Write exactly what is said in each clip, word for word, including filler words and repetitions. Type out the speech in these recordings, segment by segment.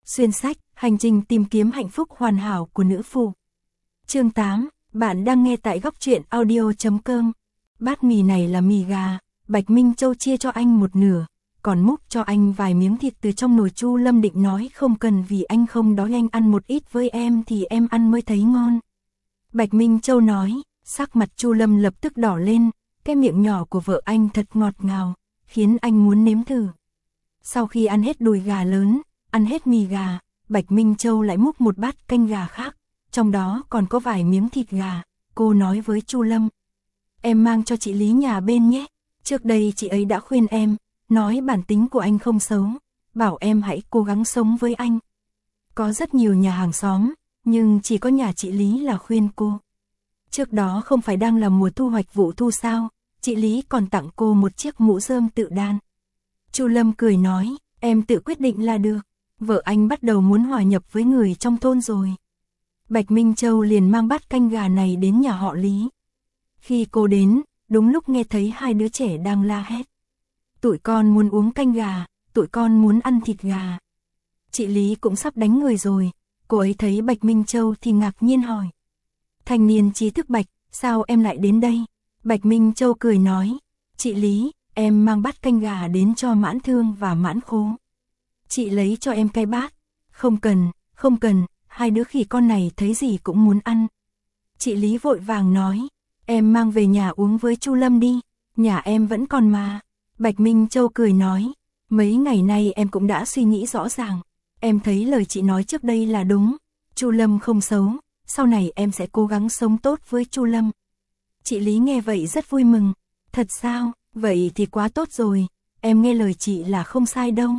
Xuyên sách, hành trình tìm kiếm hạnh phúc hoàn hảo của nữ phụ. Chương tám, bạn đang nghe tại góc truyện audio chấm com. Bát mì này là mì gà, Bạch Minh Châu chia cho anh một nửa, còn múc cho anh vài miếng thịt từ trong nồi. Chu Lâm định nói không cần vì anh không đói, anh ăn một ít với em thì em ăn mới thấy ngon. Bạch Minh Châu nói, sắc mặt Chu Lâm lập tức đỏ lên, cái miệng nhỏ của vợ anh thật ngọt ngào, khiến anh muốn nếm thử. Sau khi ăn hết đùi gà lớn, ăn hết mì gà, Bạch Minh Châu lại múc một bát canh gà khác, trong đó còn có vài miếng thịt gà. Cô nói với Chu Lâm, em mang cho chị Lý nhà bên nhé, trước đây chị ấy đã khuyên em, nói bản tính của anh không xấu, bảo em hãy cố gắng sống với anh. Có rất nhiều nhà hàng xóm, nhưng chỉ có nhà chị Lý là khuyên cô. Trước đó không phải đang là mùa thu hoạch vụ thu sao, chị Lý còn tặng cô một chiếc mũ rơm tự đan. Chu Lâm cười nói, em tự quyết định là được, vợ anh bắt đầu muốn hòa nhập với người trong thôn rồi. Bạch Minh Châu liền mang bát canh gà này đến nhà họ Lý. Khi cô đến, đúng lúc nghe thấy hai đứa trẻ đang la hét. Tụi con muốn uống canh gà, tụi con muốn ăn thịt gà. Chị Lý cũng sắp đánh người rồi, cô ấy thấy Bạch Minh Châu thì ngạc nhiên hỏi. Thanh niên trí thức Bạch, sao em lại đến đây? Bạch Minh Châu cười nói, chị Lý, em mang bát canh gà đến cho Mãn Thương và Mãn Khố. Chị lấy cho em cái bát. Không cần, không cần, hai đứa khỉ con này thấy gì cũng muốn ăn. Chị Lý vội vàng nói, em mang về nhà uống với Chu Lâm đi, nhà em vẫn còn mà. Bạch Minh Châu cười nói, mấy ngày nay em cũng đã suy nghĩ rõ ràng, em thấy lời chị nói trước đây là đúng, Chu Lâm không xấu, sau này em sẽ cố gắng sống tốt với Chu Lâm. Chị Lý nghe vậy rất vui mừng, thật sao, vậy thì quá tốt rồi, em nghe lời chị là không sai đâu.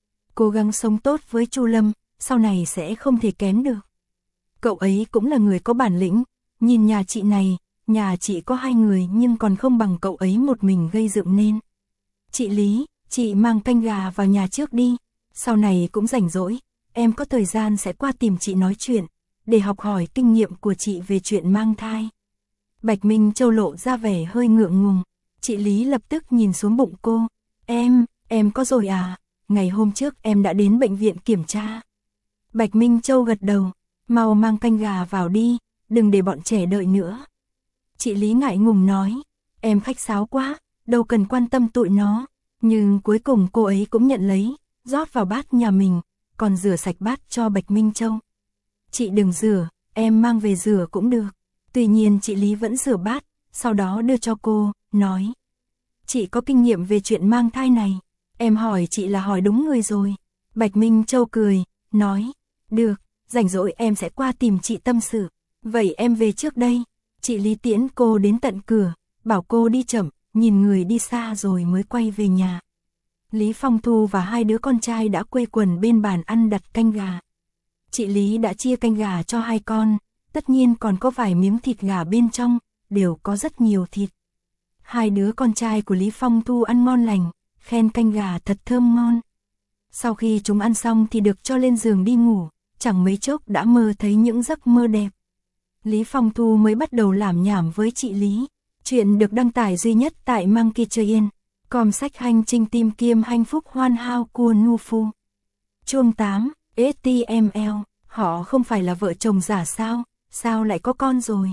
Cố gắng sống tốt với Chu Lâm, sau này sẽ không thể kém được. Cậu ấy cũng là người có bản lĩnh, nhìn nhà chị này, nhà chị có hai người nhưng còn không bằng cậu ấy một mình gây dựng nên. Chị Lý, chị mang canh gà vào nhà trước đi, sau này cũng rảnh rỗi, em có thời gian sẽ qua tìm chị nói chuyện, để học hỏi kinh nghiệm của chị về chuyện mang thai. Bạch Minh Châu lộ ra vẻ hơi ngượng ngùng, chị Lý lập tức nhìn xuống bụng cô, em, em có rồi à, ngày hôm trước em đã đến bệnh viện kiểm tra. Bạch Minh Châu gật đầu, mau mang canh gà vào đi, đừng để bọn trẻ đợi nữa. Chị Lý ngại ngùng nói, em khách sáo quá, đâu cần quan tâm tụi nó, nhưng cuối cùng cô ấy cũng nhận lấy, rót vào bát nhà mình, còn rửa sạch bát cho Bạch Minh Châu. Chị đừng rửa, em mang về rửa cũng được. Tuy nhiên chị Lý vẫn rửa bát, sau đó đưa cho cô, nói, chị có kinh nghiệm về chuyện mang thai này, em hỏi chị là hỏi đúng người rồi. Bạch Minh Châu cười, nói, được, rảnh rỗi em sẽ qua tìm chị tâm sự, vậy em về trước đây. Chị Lý tiễn cô đến tận cửa, bảo cô đi chậm, nhìn người đi xa rồi mới quay về nhà. Lý Phong Thu và hai đứa con trai đã quây quần bên bàn ăn đặt canh gà. Chị Lý đã chia canh gà cho hai con, tất nhiên còn có vài miếng thịt gà bên trong, đều có rất nhiều thịt. Hai đứa con trai của Lý Phong Thu ăn ngon lành, khen canh gà thật thơm ngon. Sau khi chúng ăn xong thì được cho lên giường đi ngủ, chẳng mấy chốc đã mơ thấy những giấc mơ đẹp. Lý Phong Thu mới bắt đầu làm nhảm với chị Lý. Chuyện được đăng tải duy nhất tại Monkey Train, com sách hành trình tìm kiếm hạnh phúc hoàn hảo của Nu Phu. Chương tám, ét tê em lờ, họ không phải là vợ chồng giả sao, sao lại có con rồi?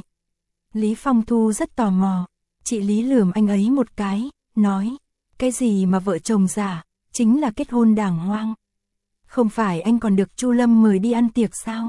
Lý Phong Thu rất tò mò, chị Lý lườm anh ấy một cái, nói, cái gì mà vợ chồng giả, chính là kết hôn đàng hoàng. Không phải anh còn được Chu Lâm mời đi ăn tiệc sao?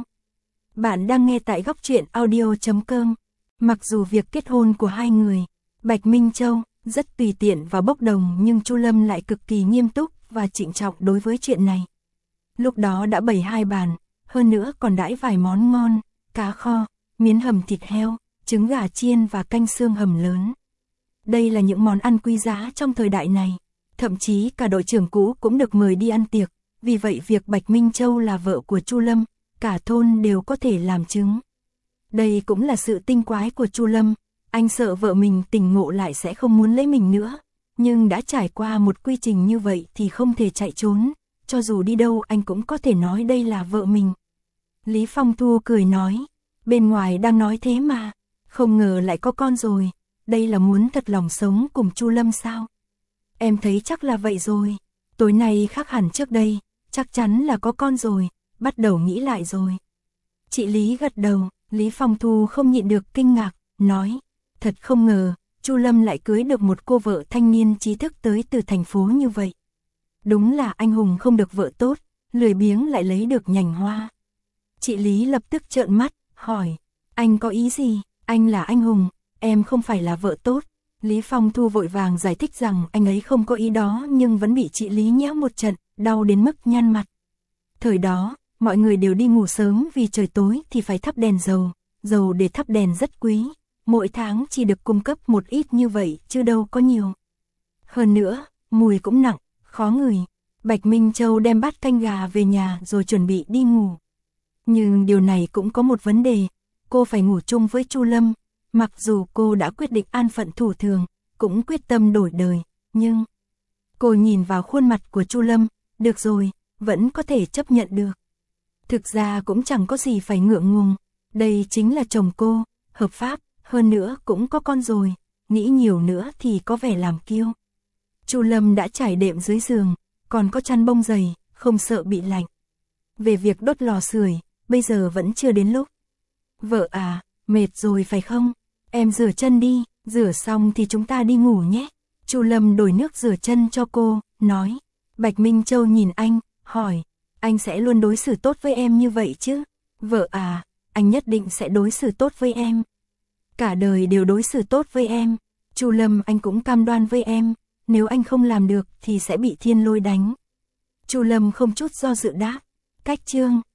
Bạn đang nghe tại góc truyện audio chấm com. Mặc dù việc kết hôn của hai người, Bạch Minh Châu rất tùy tiện và bốc đồng, nhưng Chu Lâm lại cực kỳ nghiêm túc và trịnh trọng đối với chuyện này. Lúc đó đã bày hai bàn, hơn nữa còn đãi vài món ngon, cá kho, miến hầm thịt heo, trứng gà chiên và canh xương hầm lớn. Đây là những món ăn quý giá trong thời đại này, thậm chí cả đội trưởng cũ cũng được mời đi ăn tiệc, vì vậy việc Bạch Minh Châu là vợ của Chu Lâm, cả thôn đều có thể làm chứng. Đây cũng là sự tinh quái của Chu Lâm, anh sợ vợ mình tỉnh ngộ lại sẽ không muốn lấy mình nữa, nhưng đã trải qua một quy trình như vậy thì không thể chạy trốn, cho dù đi đâu anh cũng có thể nói đây là vợ mình. Lý Phong Thu cười nói, bên ngoài đang nói thế mà, không ngờ lại có con rồi, đây là muốn thật lòng sống cùng Chu Lâm sao? Em thấy chắc là vậy rồi, tối nay khác hẳn trước đây, chắc chắn là có con rồi, bắt đầu nghĩ lại rồi. Chị Lý gật đầu, Lý Phong Thu không nhịn được kinh ngạc, nói, thật không ngờ, Chu Lâm lại cưới được một cô vợ thanh niên trí thức tới từ thành phố như vậy. Đúng là anh hùng không được vợ tốt, lười biếng lại lấy được nhành hoa. Chị Lý lập tức trợn mắt, hỏi, anh có ý gì, anh là anh hùng, em không phải là vợ tốt. Lý Phong Thu vội vàng giải thích rằng anh ấy không có ý đó nhưng vẫn bị chị Lý nhéo một trận, đau đến mức nhăn mặt. Thời đó, mọi người đều đi ngủ sớm vì trời tối thì phải thắp đèn dầu, dầu để thắp đèn rất quý, mỗi tháng chỉ được cung cấp một ít như vậy chứ đâu có nhiều. Hơn nữa, mùi cũng nặng, khó ngửi. Bạch Minh Châu đem bát canh gà về nhà rồi chuẩn bị đi ngủ. Nhưng điều này cũng có một vấn đề, cô phải ngủ chung với Chu Lâm. Mặc dù cô đã quyết định an phận thủ thường, cũng quyết tâm đổi đời, nhưng cô nhìn vào khuôn mặt của Chu Lâm, được rồi, vẫn có thể chấp nhận được. Thực ra cũng chẳng có gì phải ngượng ngùng, đây chính là chồng cô, hợp pháp, hơn nữa cũng có con rồi, nghĩ nhiều nữa thì có vẻ làm kiêu. Chu Lâm đã trải đệm dưới giường, còn có chăn bông dày, không sợ bị lạnh. Về việc đốt lò sưởi, bây giờ vẫn chưa đến lúc. Vợ à, mệt rồi phải không? Em rửa chân đi, rửa xong thì chúng ta đi ngủ nhé. Chu Lâm đổ nước rửa chân cho cô, nói. Bạch Minh Châu nhìn anh, hỏi, anh sẽ luôn đối xử tốt với em như vậy chứ? Vợ à, anh nhất định sẽ đối xử tốt với em. Cả đời đều đối xử tốt với em. Chu Lâm, anh cũng cam đoan với em, nếu anh không làm được thì sẽ bị thiên lôi đánh. Chu Lâm không chút do dự đáp. Cách chương